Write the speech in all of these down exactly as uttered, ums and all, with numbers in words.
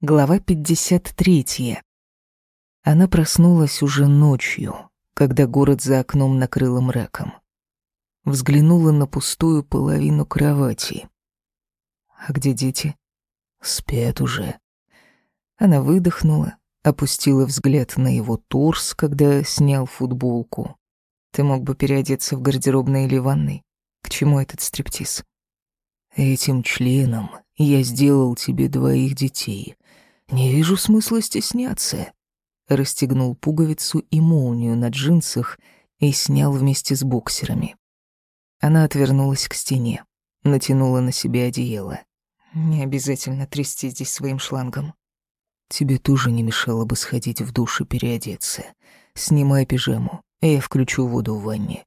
Глава пятьдесят третья. Она проснулась уже ночью, когда город за окном накрыло мраком. Взглянула на пустую половину кровати. А где дети? Спят уже. Она выдохнула, опустила взгляд на его торс, когда снял футболку. Ты мог бы переодеться в гардеробной или ванной. К чему этот стриптиз? Этим членом я сделал тебе двоих детей. Не вижу смысла стесняться. Расстегнул пуговицу и молнию на джинсах и снял вместе с боксерами. Она отвернулась к стене, натянула на себя одеяло. Не обязательно трясти здесь своим шлангом. Тебе тоже не мешало бы сходить в душ и переодеться. Снимай пижаму, я включу воду в ванне.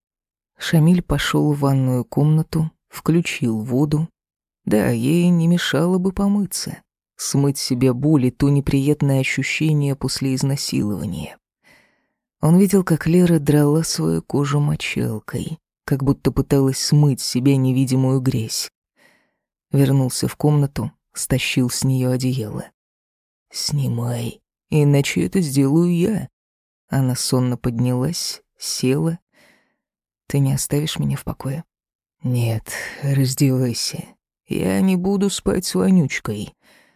Шамиль пошел в ванную комнату, включил воду. Да, ей не мешало бы помыться. Смыть себе боль и то неприятное ощущение после изнасилования. Он видел, как Лера драла свою кожу мочалкой, как будто пыталась смыть с себя невидимую грязь. Вернулся в комнату, стащил с нее одеяло. «Снимай, иначе это сделаю я». Она сонно поднялась, села. «Ты не оставишь меня в покое?» «Нет, раздевайся. Я не буду спать с вонючкой».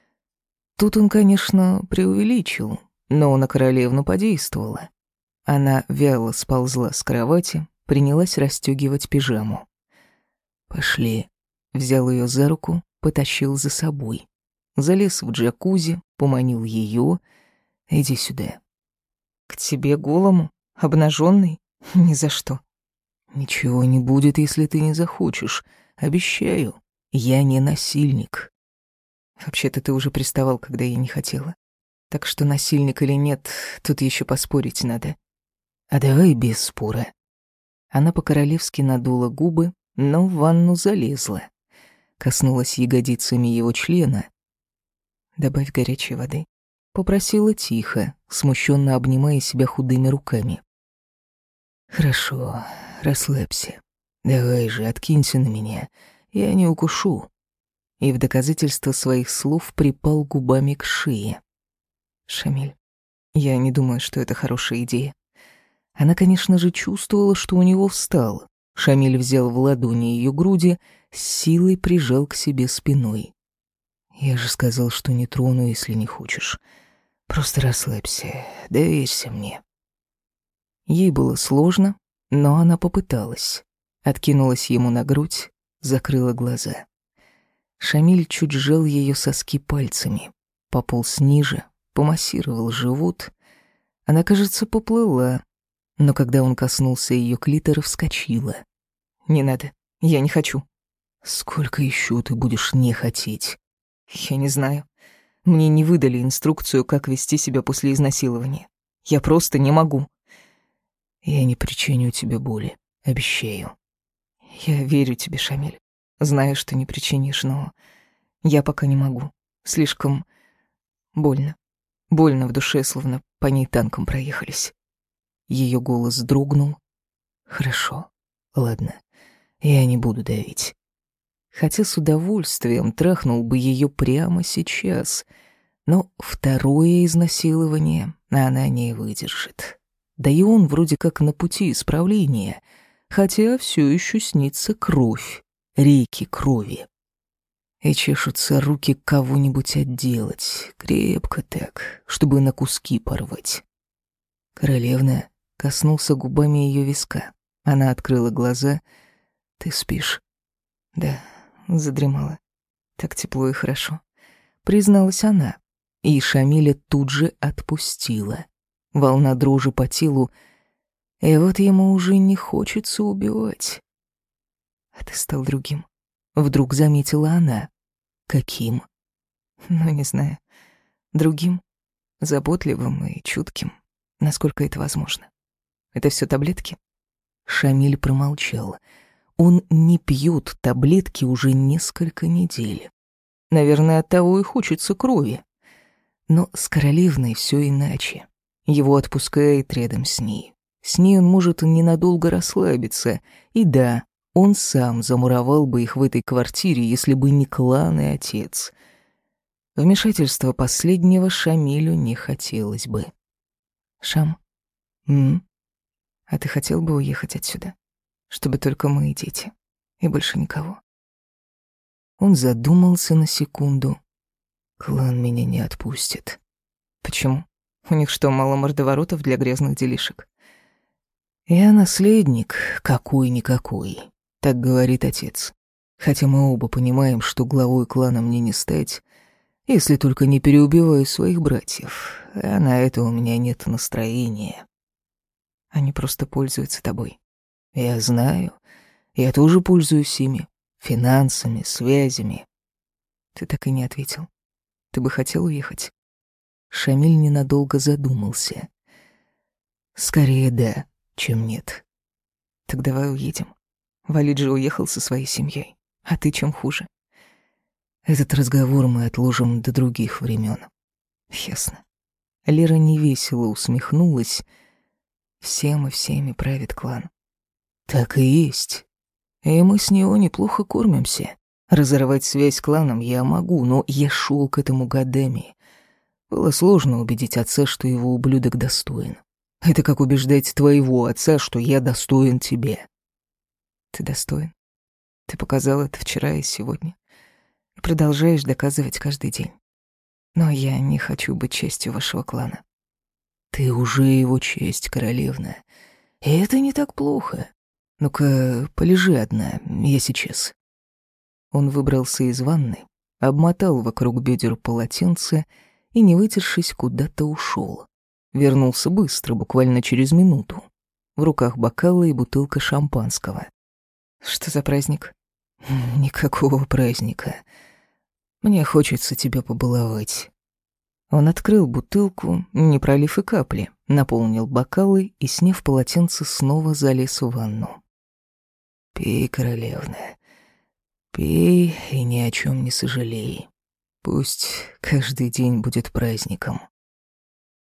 Тут он, конечно, преувеличил, но на королевну подействовало. Она вяло сползла с кровати, принялась расстёгивать пижаму. «Пошли». Взял её за руку, потащил за собой. Залез в джакузи, поманил её. «Иди сюда». «К тебе голому? Обнажённый? Ни за что». «Ничего не будет, если ты не захочешь. Обещаю, я не насильник». Вообще-то ты уже приставал, когда я не хотела. Так что насильник или нет, тут еще поспорить надо. А давай без спора. Она по-королевски надула губы, но в ванну залезла. Коснулась ягодицами его члена. Добавь горячей воды. Попросила тихо, смущенно обнимая себя худыми руками. Хорошо, расслабься. Давай же, откинься на меня. Я не укушу. И в доказательство своих слов припал губами к шее. «Шамиль, я не думаю, что это хорошая идея». Она, конечно же, чувствовала, что у него встал. Шамиль взял в ладони ее груди, с силой прижал к себе спиной. «Я же сказал, что не трону, если не хочешь. Просто расслабься, доверься мне». Ей было сложно, но она попыталась. Откинулась ему на грудь, закрыла глаза. Шамиль чуть сжал ее соски пальцами, пополз ниже, помассировал живот. Она, кажется, поплыла, но когда он коснулся ее клитора, вскочила. «Не надо, я не хочу». «Сколько еще ты будешь не хотеть?» «Я не знаю. Мне не выдали инструкцию, как вести себя после изнасилования. Я просто не могу». «Я не причиню тебе боли, обещаю». «Я верю тебе, Шамиль. Знаю, что не причинишь, но я пока не могу. Слишком больно. Больно в душе, словно по ней танком проехались». Ее голос дрогнул. «Хорошо, ладно, я не буду давить». Хотя с удовольствием трахнул бы ее прямо сейчас, но второе изнасилование она не выдержит. Да и он вроде как на пути исправления, хотя все еще снится кровь. Реки крови. И чешутся руки кого-нибудь отделать, крепко так, чтобы на куски порвать. Королевна коснулся губами ее виска. Она открыла глаза. «Ты спишь?» «Да, задремала. Так тепло и хорошо», — призналась она. И Шамиля тут же отпустила. Волна дрожи по телу. И вот ему уже не хочется убивать. «А ты стал другим», — вдруг заметила она. «Каким?» «Ну, не знаю. Другим, заботливым и чутким, насколько это возможно. Это все таблетки?» Шамиль промолчал. Он не пьет таблетки уже несколько недель. Наверное, оттого и хочется крови. Но с королевной все иначе. Его отпускает рядом с ней. С ней он может ненадолго расслабиться. И да, он сам замуровал бы их в этой квартире, если бы не клан и отец. Вмешательство последнего Шамилю не хотелось бы. «Шам, м? А ты хотел бы уехать отсюда? Чтобы только мы и дети, и больше никого?» Он задумался на секунду. «Клан меня не отпустит». «Почему? У них что, мало мордоворотов для грязных делишек?» «Я наследник, какой-никакой», — так говорит отец. Хотя мы оба понимаем, что главой клана мне не стать, если только не переубиваю своих братьев, а на это у меня нет настроения. Они просто пользуются тобой. Я знаю, я тоже пользуюсь ими, финансами, связями. Ты так и не ответил. Ты бы хотел уехать?» Шамиль ненадолго задумался. «Скорее да, чем нет». «Так давай уедем. Валид же уехал со своей семьей, а ты чем хуже?» «Этот разговор мы отложим до других времен». «Ясно». Лера невесело усмехнулась. «Всем и всеми правит клан». «Так и есть. И мы с него неплохо кормимся. Разорвать связь с кланом я могу, но я шел к этому годами. Было сложно убедить отца, что его ублюдок достоин. Это как убеждать твоего отца, что я достоин тебе». «Ты достоин. Ты показал это вчера и сегодня. И продолжаешь доказывать каждый день. Но я не хочу быть частью вашего клана». «Ты уже его честь, королевна. И это не так плохо. Ну-ка, полежи одна, я сейчас». Он выбрался из ванны, обмотал вокруг бедер полотенце и, не вытершись, куда-то ушел. Вернулся быстро, буквально через минуту. В руках бокалы и бутылка шампанского. «Что за праздник?» «Никакого праздника. Мне хочется тебя побаловать». Он открыл бутылку, не пролив и капли, наполнил бокалы и, сняв полотенце, снова залез в ванну. «Пей, королевна, пей и ни о чем не сожалей. Пусть каждый день будет праздником».